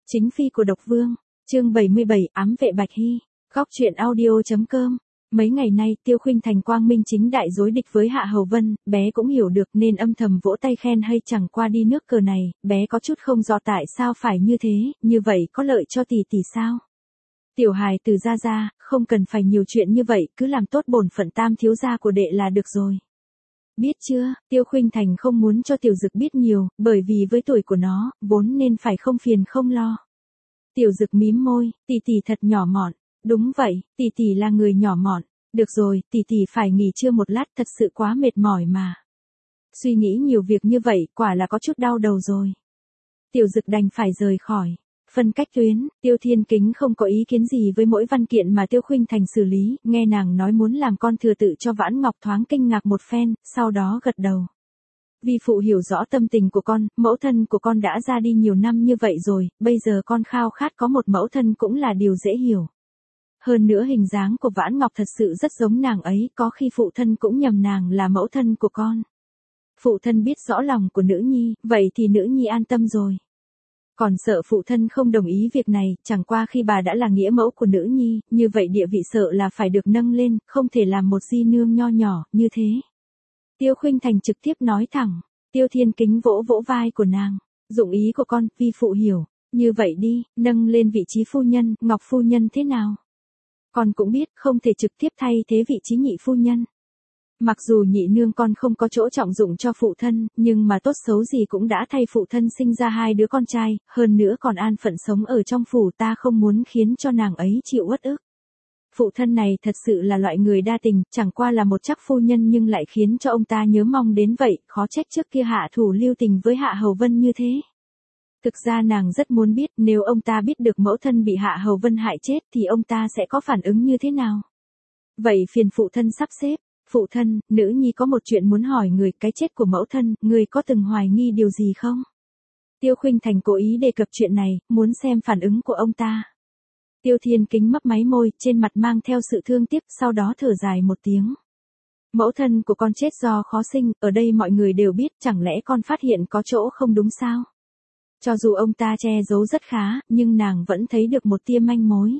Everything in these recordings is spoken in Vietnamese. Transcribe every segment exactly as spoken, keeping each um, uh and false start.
Chính phi của độc vương, chương bảy mươi bảy, ám vệ Bạch Hy, góc truyện audio.com. Mấy ngày nay Tiêu Khuynh Thành quang minh chính đại đối địch với Hạ Hầu Vân, bé cũng hiểu được nên âm thầm vỗ tay khen hay chẳng qua đi nước cờ này, bé có chút không rõ tại sao phải như thế, như vậy có lợi cho tỷ tỷ sao? Tiểu hài từ ra ra, không cần phải nhiều chuyện như vậy, cứ làm tốt bổn phận tam thiếu gia của đệ là được rồi. Biết chưa, Tiêu Khuynh Thành không muốn cho Tiểu Dực biết nhiều, bởi vì với tuổi của nó, vốn nên phải không phiền không lo. Tiểu Dực mím môi, tỷ tỷ thật nhỏ mọn. Đúng vậy, tỷ tỷ là người nhỏ mọn. Được rồi, tỷ tỷ phải nghỉ trưa một lát, thật sự quá mệt mỏi mà. Suy nghĩ nhiều việc như vậy, quả là có chút đau đầu rồi. Tiểu Dực đành phải rời khỏi. Phân cách tuyến, Tiêu Thiên Kính không có ý kiến gì với mỗi văn kiện mà Tiêu Khuynh Thành xử lý, nghe nàng nói muốn làm con thừa tự cho Vãn Ngọc thoáng kinh ngạc một phen, sau đó gật đầu. Vi phụ hiểu rõ tâm tình của con, mẫu thân của con đã ra đi nhiều năm như vậy rồi, bây giờ con khao khát có một mẫu thân cũng là điều dễ hiểu. Hơn nữa hình dáng của Vãn Ngọc thật sự rất giống nàng ấy, có khi phụ thân cũng nhầm nàng là mẫu thân của con. Phụ thân biết rõ lòng của nữ nhi, vậy thì nữ nhi an tâm rồi. Còn sợ phụ thân không đồng ý việc này, chẳng qua khi bà đã là nghĩa mẫu của nữ nhi, như vậy địa vị sợ là phải được nâng lên, không thể làm một di nương nho nhỏ, như thế. Tiêu Khuynh Thành trực tiếp nói thẳng, Tiêu Thiên Kính vỗ vỗ vai của nàng, dụng ý của con, vi phụ hiểu, như vậy đi, nâng lên vị trí phu nhân, Ngọc phu nhân thế nào? Con cũng biết, không thể trực tiếp thay thế vị trí nhị phu nhân. Mặc dù nhị nương con không có chỗ trọng dụng cho phụ thân, nhưng mà tốt xấu gì cũng đã thay phụ thân sinh ra hai đứa con trai, hơn nữa còn an phận sống ở trong phủ, ta không muốn khiến cho nàng ấy chịu uất ức. Phụ thân này thật sự là loại người đa tình, chẳng qua là một chắc phu nhân nhưng lại khiến cho ông ta nhớ mong đến vậy, khó trách trước kia hạ thủ lưu tình với Hạ Hầu Vân như thế. Thực ra nàng rất muốn biết nếu ông ta biết được mẫu thân bị Hạ Hầu Vân hại chết thì ông ta sẽ có phản ứng như thế nào. Vậy phiền phụ thân sắp xếp. Phụ thân, nữ nhi có một chuyện muốn hỏi người, cái chết của mẫu thân, người có từng hoài nghi điều gì không? Tiêu Khuynh Thành cố ý đề cập chuyện này, muốn xem phản ứng của ông ta. Tiêu Thiên Kính mấp máy môi, trên mặt mang theo sự thương tiếc, sau đó thở dài một tiếng. Mẫu thân của con chết do khó sinh, ở đây mọi người đều biết, chẳng lẽ con phát hiện có chỗ không đúng sao? Cho dù ông ta che giấu rất khá, nhưng nàng vẫn thấy được một tia manh mối.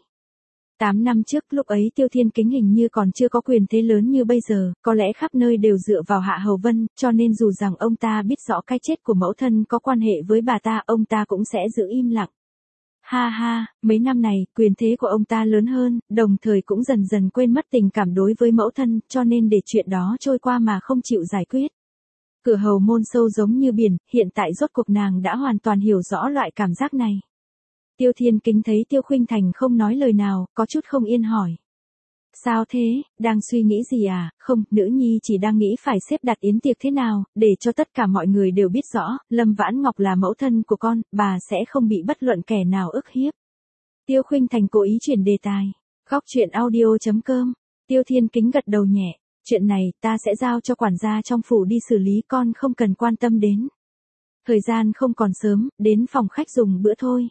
Tám năm trước, lúc ấy Tiêu Thiên Kính hình như còn chưa có quyền thế lớn như bây giờ, có lẽ khắp nơi đều dựa vào Hạ Hầu Vân, cho nên dù rằng ông ta biết rõ cái chết của mẫu thân có quan hệ với bà ta, ông ta cũng sẽ giữ im lặng. Ha ha, mấy năm này, quyền thế của ông ta lớn hơn, đồng thời cũng dần dần quên mất tình cảm đối với mẫu thân, cho nên để chuyện đó trôi qua mà không chịu giải quyết. Cửa hầu môn sâu giống như biển, hiện tại rốt cuộc nàng đã hoàn toàn hiểu rõ loại cảm giác này. Tiêu Thiên Kính thấy Tiêu Khuynh Thành không nói lời nào, có chút không yên hỏi. Sao thế, đang suy nghĩ gì à? Không, nữ nhi chỉ đang nghĩ phải xếp đặt yến tiệc thế nào, để cho tất cả mọi người đều biết rõ, Lâm Vãn Ngọc là mẫu thân của con, bà sẽ không bị bất luận kẻ nào ức hiếp. Tiêu Khuynh Thành cố ý chuyển đề tài. Góc truyện audio.com. Tiêu Thiên Kính gật đầu nhẹ. Chuyện này, ta sẽ giao cho quản gia trong phủ đi xử lý, con không cần quan tâm đến. Thời gian không còn sớm, đến phòng khách dùng bữa thôi.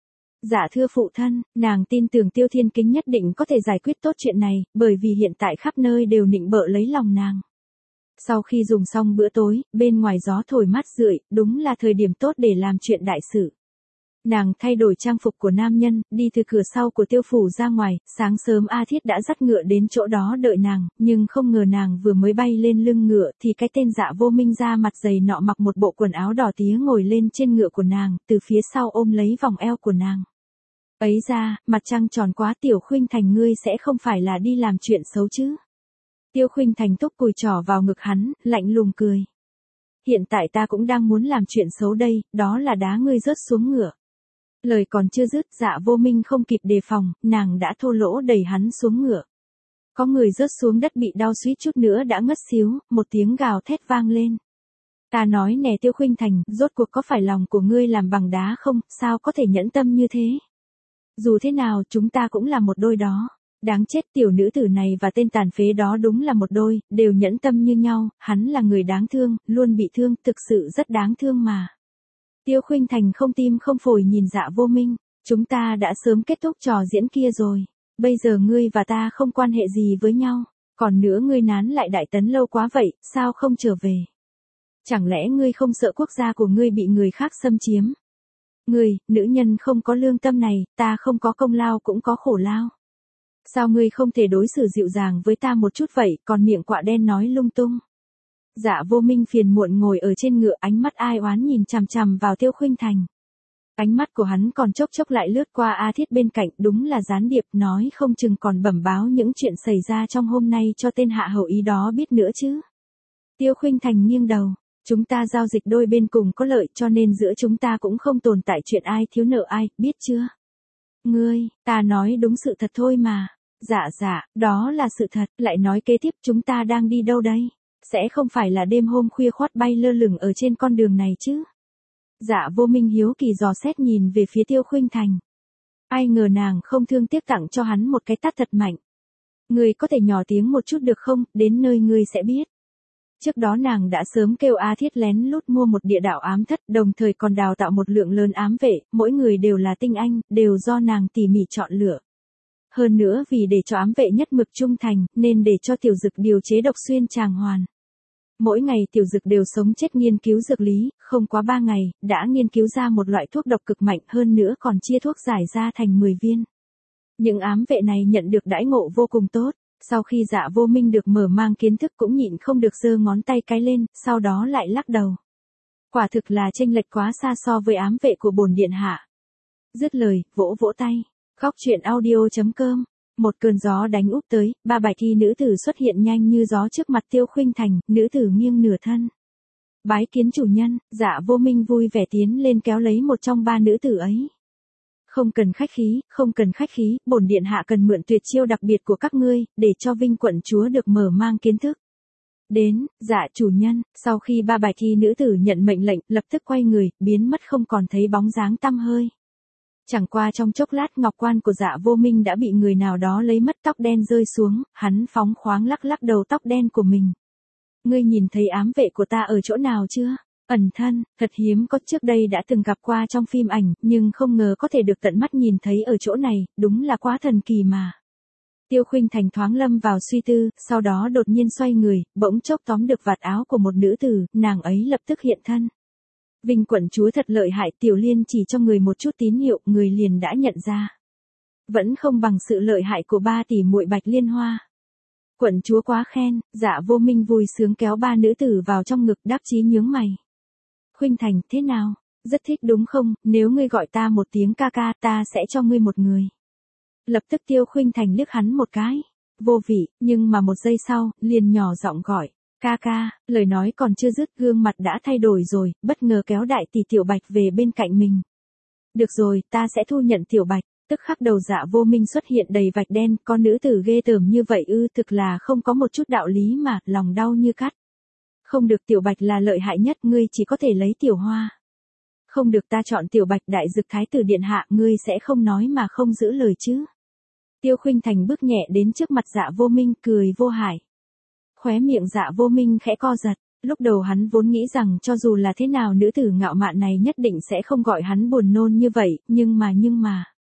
Dạ thưa phụ thân, nàng tin tưởng Tiêu Thiên Kính nhất định có thể giải quyết tốt chuyện này, bởi vì hiện tại khắp nơi đều nịnh bợ lấy lòng nàng. Sau khi dùng xong bữa tối, bên ngoài gió thổi mát rượi, đúng là thời điểm tốt để làm chuyện đại sự. Nàng thay đổi trang phục của nam nhân, đi từ cửa sau của Tiêu phủ ra ngoài, sáng sớm A Thiết đã dắt ngựa đến chỗ đó đợi nàng, nhưng không ngờ nàng vừa mới bay lên lưng ngựa thì cái tên Dạ Vô Minh da mặt dày nọ mặc một bộ quần áo đỏ tía ngồi lên trên ngựa của nàng, từ phía sau ôm lấy vòng eo của nàng. Ấy ra, mặt trăng tròn quá, Tiểu Khuynh Thành ngươi sẽ không phải là đi làm chuyện xấu chứ? Tiêu Khuynh Thành túc cùi trỏ vào ngực hắn, lạnh lùng cười. Hiện tại ta cũng đang muốn làm chuyện xấu đây, đó là đá ngươi rớt xuống ngựa. Lời còn chưa dứt, Dạ Vô Minh không kịp đề phòng, nàng đã thô lỗ đẩy hắn xuống ngựa. Có người rớt xuống đất bị đau suýt chút nữa đã ngất xíu, một tiếng gào thét vang lên. Ta nói nè Tiêu Khuynh Thành, rốt cuộc có phải lòng của ngươi làm bằng đá không, sao có thể nhẫn tâm như thế? Dù thế nào chúng ta cũng là một đôi đó. Đáng chết, tiểu nữ tử này và tên tàn phế đó đúng là một đôi, đều nhẫn tâm như nhau, hắn là người đáng thương, luôn bị thương, thực sự rất đáng thương mà. Tiêu Khuynh Thành không tim không phổi nhìn Dạ Vô Minh, chúng ta đã sớm kết thúc trò diễn kia rồi, bây giờ ngươi và ta không quan hệ gì với nhau, còn nữa ngươi nán lại Đại Tấn lâu quá vậy, sao không trở về? Chẳng lẽ ngươi không sợ quốc gia của ngươi bị người khác xâm chiếm? Ngươi, nữ nhân không có lương tâm này, ta không có công lao cũng có khổ lao. Sao ngươi không thể đối xử dịu dàng với ta một chút vậy, còn miệng quạ đen nói lung tung. Dạ Vô Minh phiền muộn ngồi ở trên ngựa, ánh mắt ai oán nhìn chằm chằm vào Tiêu Khuynh Thành. Ánh mắt của hắn còn chốc chốc lại lướt qua A Thiết bên cạnh, đúng là gián điệp, nói không chừng còn bẩm báo những chuyện xảy ra trong hôm nay cho tên hạ hầu ý đó biết nữa chứ. Tiêu Khuynh Thành nghiêng đầu, chúng ta giao dịch đôi bên cùng có lợi cho nên giữa chúng ta cũng không tồn tại chuyện ai thiếu nợ ai, biết chưa? Ngươi, ta nói đúng sự thật thôi mà. Dạ dạ, đó là sự thật, lại nói kế tiếp chúng ta đang đi đâu đây? Sẽ không phải là đêm hôm khuya khoắt bay lơ lửng ở trên con đường này chứ? Dạ Vô Minh hiếu kỳ dò xét nhìn về phía Tiêu Khuynh Thành. Ai ngờ nàng không thương tiếc tặng cho hắn một cái tát thật mạnh. Ngươi có thể nhỏ tiếng một chút được không, đến nơi ngươi sẽ biết. Trước đó nàng đã sớm kêu A Thiết lén lút mua một địa đạo ám thất, đồng thời còn đào tạo một lượng lớn ám vệ, mỗi người đều là tinh anh, đều do nàng tỉ mỉ chọn lựa. Hơn nữa vì để cho ám vệ nhất mực trung thành, nên để cho Tiểu Dực điều chế độc xuyên tràng hoàn. Mỗi ngày Tiểu Dực đều sống chết nghiên cứu dược lý, không quá ba ngày, đã nghiên cứu ra một loại thuốc độc cực mạnh, hơn nữa còn chia thuốc giải ra thành mười viên. Những ám vệ này nhận được đãi ngộ vô cùng tốt, sau khi Dạ Vô Minh được mở mang kiến thức cũng nhịn không được giơ ngón tay cái lên, sau đó lại lắc đầu. Quả thực là chênh lệch quá xa so với ám vệ của bổn điện hạ. Dứt lời, vỗ vỗ tay. Khóc chuyện audio chấm com. Một cơn gió đánh úp tới, ba bạch y nữ tử xuất hiện nhanh như gió trước mặt Tiêu Khuynh Thành, nữ tử nghiêng nửa thân. Bái kiến chủ nhân, Dạ Vô Minh vui vẻ tiến lên kéo lấy một trong ba nữ tử ấy. Không cần khách khí, không cần khách khí, bổn điện hạ cần mượn tuyệt chiêu đặc biệt của các ngươi, để cho Vinh quận chúa được mở mang kiến thức. Đến, dạ chủ nhân, sau khi ba bạch y nữ tử nhận mệnh lệnh, lập tức quay người, biến mất không còn thấy bóng dáng tăm hơi. Chẳng qua trong chốc lát ngọc quan của Dạ Vô Minh đã bị người nào đó lấy mất, tóc đen rơi xuống, hắn phóng khoáng lắc lắc đầu tóc đen của mình. Ngươi nhìn thấy ám vệ của ta ở chỗ nào chưa? Ẩn thân, thật hiếm có, trước đây đã từng gặp qua trong phim ảnh, nhưng không ngờ có thể được tận mắt nhìn thấy ở chỗ này, đúng là quá thần kỳ mà. Tiêu Khuynh Thành thoáng lâm vào suy tư, sau đó đột nhiên xoay người, bỗng chốc tóm được vạt áo của một nữ tử, nàng ấy lập tức hiện thân. Vinh quận chúa thật lợi hại, Tiểu Liên chỉ cho người một chút tín hiệu, người liền đã nhận ra. Vẫn không bằng sự lợi hại của ba tỷ muội Bạch Liên Hoa. Quận chúa quá khen, Dạ Vô Minh vui sướng kéo ba nữ tử vào trong ngực, đắc chí nhướng mày. Khuynh Thành, thế nào? Rất thích đúng không? Nếu ngươi gọi ta một tiếng ca ca, ta sẽ cho ngươi một người. Lập tức Tiêu Khuynh Thành liếc hắn một cái. Vô vị, nhưng mà một giây sau, liền nhỏ giọng gọi. Ca ca, lời nói còn chưa dứt, gương mặt đã thay đổi rồi, bất ngờ kéo đại tỷ Tiểu Bạch về bên cạnh mình. Được rồi, ta sẽ thu nhận Tiểu Bạch. Tức khắc đầu Dạ Vô Minh xuất hiện đầy vạch đen, con nữ tử ghê tởm như vậy ư, thực là không có một chút đạo lý mà, lòng đau như cắt. Không được, Tiểu Bạch là lợi hại nhất, ngươi chỉ có thể lấy Tiểu Hoa. Không được, ta chọn Tiểu Bạch, đại dực thái tử điện hạ, ngươi sẽ không nói mà không giữ lời chứ. Tiêu Khuynh Thành bước nhẹ đến trước mặt Dạ Vô Minh, cười vô hại. Khóe miệng Dạ Vô Minh khẽ co giật, lúc đầu hắn vốn nghĩ rằng cho dù là thế nào nữ tử ngạo mạn này nhất định sẽ không gọi hắn buồn nôn như vậy, nhưng mà nhưng mà.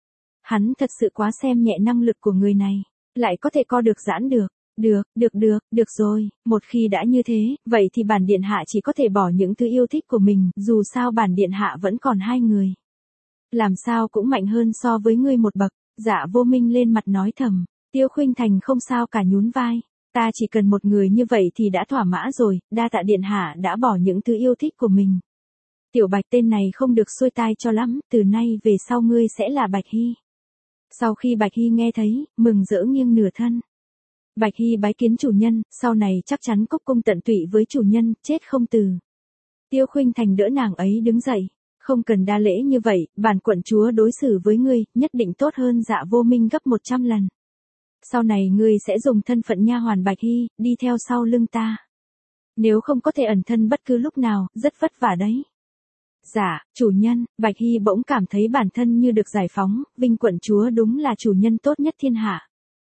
Hắn thật sự quá xem nhẹ năng lực của người này, lại có thể co được giãn được. Được, được được, được rồi, một khi đã như thế, vậy thì bản điện hạ chỉ có thể bỏ những thứ yêu thích của mình, dù sao bản điện hạ vẫn còn hai người. Làm sao cũng mạnh hơn so với ngươi một bậc, Dạ Vô Minh lên mặt nói thầm, Tiêu Khuynh Thành không sao cả nhún vai, ta chỉ cần một người như vậy thì đã thỏa mãn rồi, đa tạ điện hạ đã bỏ những thứ yêu thích của mình. Tiểu Bạch tên này không được xuôi tai cho lắm, từ nay về sau ngươi sẽ là Bạch Hy. Sau khi Bạch Hy nghe thấy, mừng rỡ nghiêng nửa thân. Bạch Hy bái kiến chủ nhân, sau này chắc chắn cúc cung tận tụy với chủ nhân, chết không từ. Tiêu Khuynh Thành đỡ nàng ấy đứng dậy, không cần đa lễ như vậy, bản quận chúa đối xử với ngươi, nhất định tốt hơn Dạ Vô Minh gấp một trăm lần. Sau này ngươi sẽ dùng thân phận nha hoàn Bạch Hy, đi theo sau lưng ta. Nếu không có thể ẩn thân bất cứ lúc nào, rất vất vả đấy. Dạ, chủ nhân, Bạch Hy bỗng cảm thấy bản thân như được giải phóng, Vinh quận chúa đúng là chủ nhân tốt nhất thiên hạ.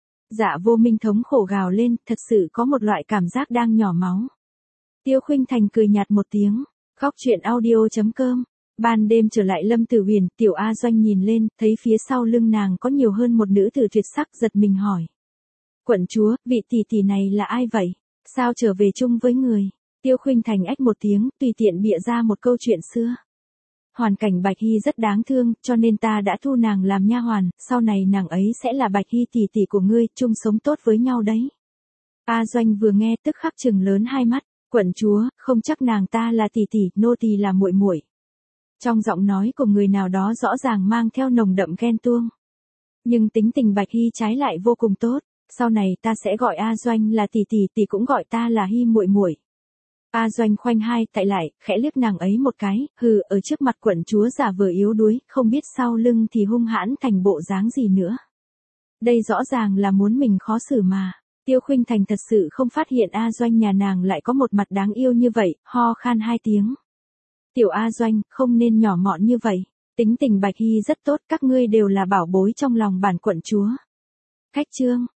Dạ Vô Minh thống khổ gào lên, thật sự có một loại cảm giác đang nhỏ máu. Tiêu Khuynh Thành cười nhạt một tiếng, khóc chuyện audio chấm com. Ban đêm trở lại Lâm Tử Huyền, Tiểu A Doanh nhìn lên, thấy phía sau lưng nàng có nhiều hơn một nữ tử tuyệt sắc, giật mình hỏi. Quận chúa, vị tỷ tỷ này là ai vậy? Sao trở về chung với người? Tiêu Khuynh Thành ách một tiếng, tùy tiện bịa ra một câu chuyện xưa. Hoàn cảnh Bạch Hy rất đáng thương, cho nên ta đã thu nàng làm nha hoàn, sau này nàng ấy sẽ là Bạch Hy tỷ tỷ của ngươi, chung sống tốt với nhau đấy. A Doanh vừa nghe tức khắc trừng lớn hai mắt, quận chúa, không chắc nàng ta là tỷ tỷ, nô tỳ là muội muội. Trong giọng nói của người nào đó rõ ràng mang theo nồng đậm ghen tuông. Nhưng tính tình Bạch Hy trái lại vô cùng tốt, sau này ta sẽ gọi A Doanh là tỷ tỷ, tỷ cũng gọi ta là Hy muội muội. A Doanh khoanh hai tại lại, khẽ liếc nàng ấy một cái, hừ, ở trước mặt quận chúa giả vờ yếu đuối, không biết sau lưng thì hung hãn thành bộ dáng gì nữa. Đây rõ ràng là muốn mình khó xử mà. Tiêu Khuynh Thành thật sự không phát hiện A Doanh nhà nàng lại có một mặt đáng yêu như vậy, ho khan hai tiếng. Tiểu A Doanh, không nên nhỏ mọn như vậy, tính tình Bạch Hy rất tốt, các ngươi đều là bảo bối trong lòng bản quận chúa. Khách trương,